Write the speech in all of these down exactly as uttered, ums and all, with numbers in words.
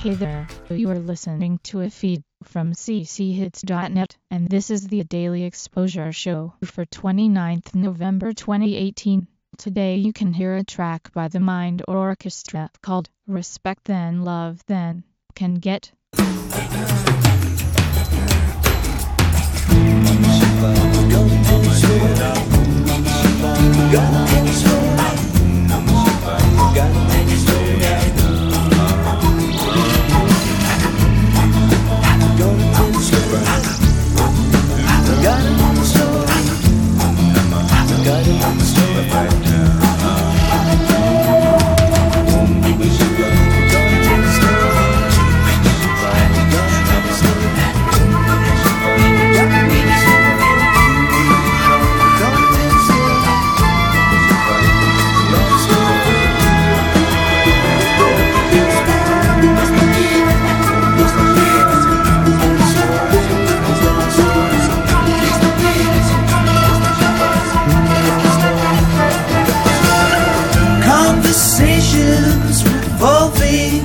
Hey there, you are listening to a feed from c c hits dot net, and this is the Daily Exposure Show for twenty-ninth November twenty eighteen. Today you can hear a track by the Mind Orchestra called Respect Then Love Then. Can get conversations revolving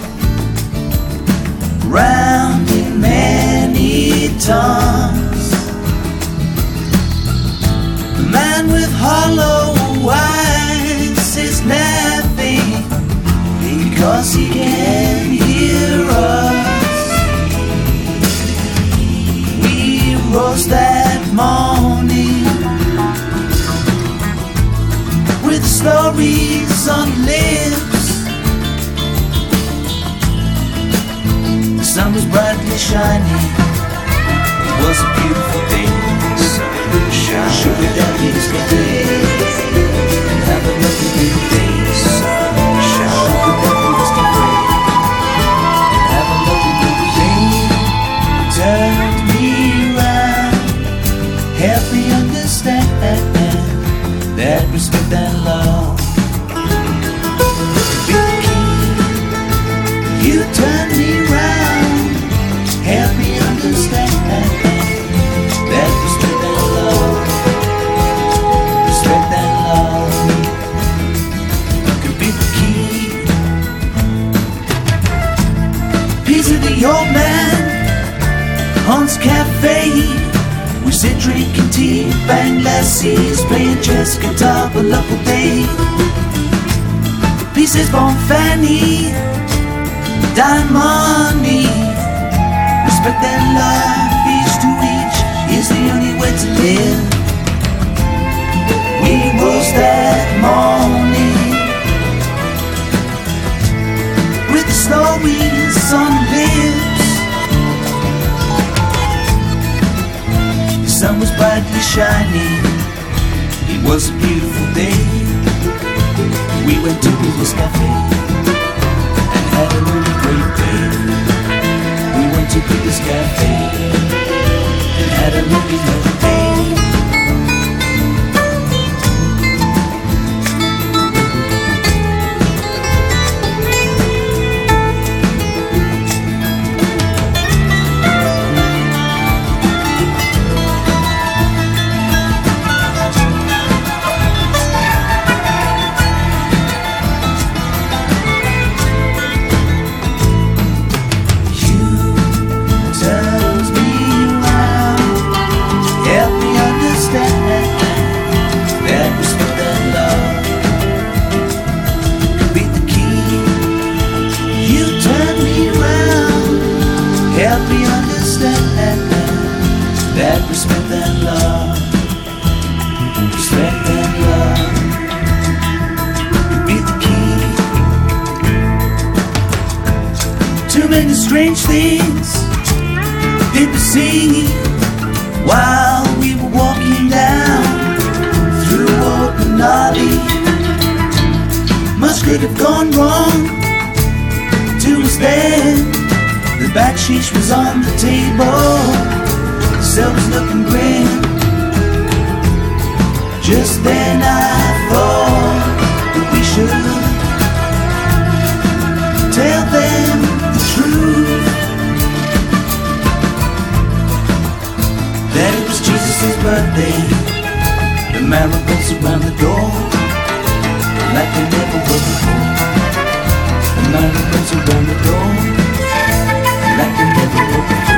round in many tongues. The man with hollow eyes is laughing because he can hear us. We rose that morning with stories on lips. The sun was brightly shining. It was a beautiful day. Sugar daddies can play and have a lovely little day. Sugar daddies can play and have a lovely little day. Turned me round, helped me understand that respect and love be the key. You turn me round, help me understand that respect and love, respect and love could be the key. Piece of the old man, Hans Cafe. We sit drinking tea, bang lassies, playing chess, guitar, a local day. Pieces born Fanny, dime money. Respect and love, each to each, is the only way to live. We rose that morning with the stories on lips. The sun was brightly shining. It was a beautiful day. We went to Peter's Cafe and had a really great day. We went to Peter's Cafe and had a really lovely day. Help me understand that respect and love, respect and love could be the key. Too many strange things people see while we were walking down through open alley. Much could have gone wrong to us then. The backsheesh was on the table, the cell was looking grim. Just then I thought that we should tell them the truth, that it was Jesus' birthday. The marigolds around the door, like they never were before. The marigolds around the door, like they never were before.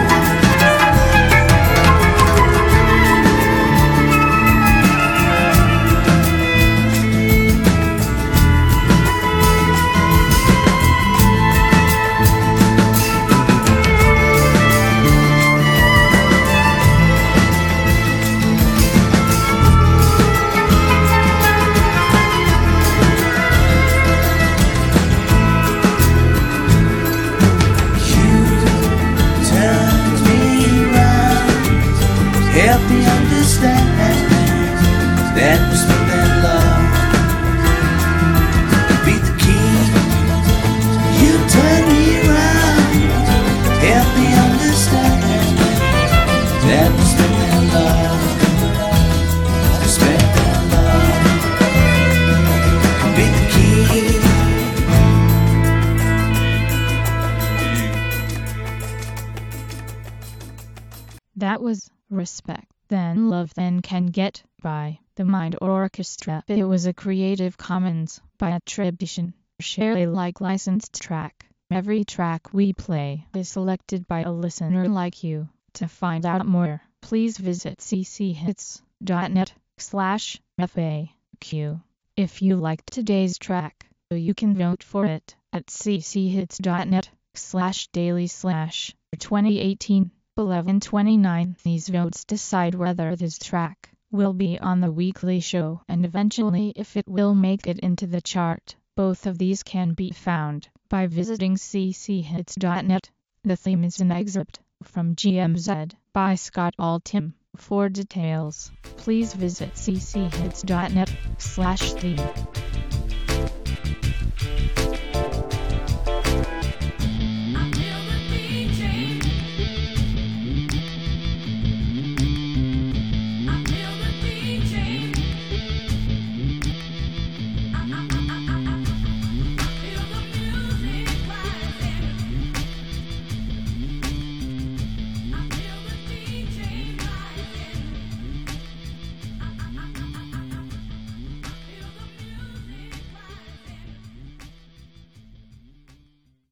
Help me understand that respect and love be the key. You turn me around. Help me understand that respect and love, respect and love be the key. That was Respect, Then Love, Then Can Get by The Mind Orchestra. It was a Creative Commons by attribution, share Alike licensed track. Every track we play is selected by a listener like you. To find out more, please visit cchits.net slash FAQ. If you liked today's track, you can vote for it at cchits.net slash daily slash twenty eighteen. eleven twenty-nine. These votes decide whether this track will be on the weekly show and eventually if it will make it into the chart. Both of these can be found by visiting cchits.net. The theme is an excerpt from G M Z by Scott Altham. For details, please visit cchits.net slash theme.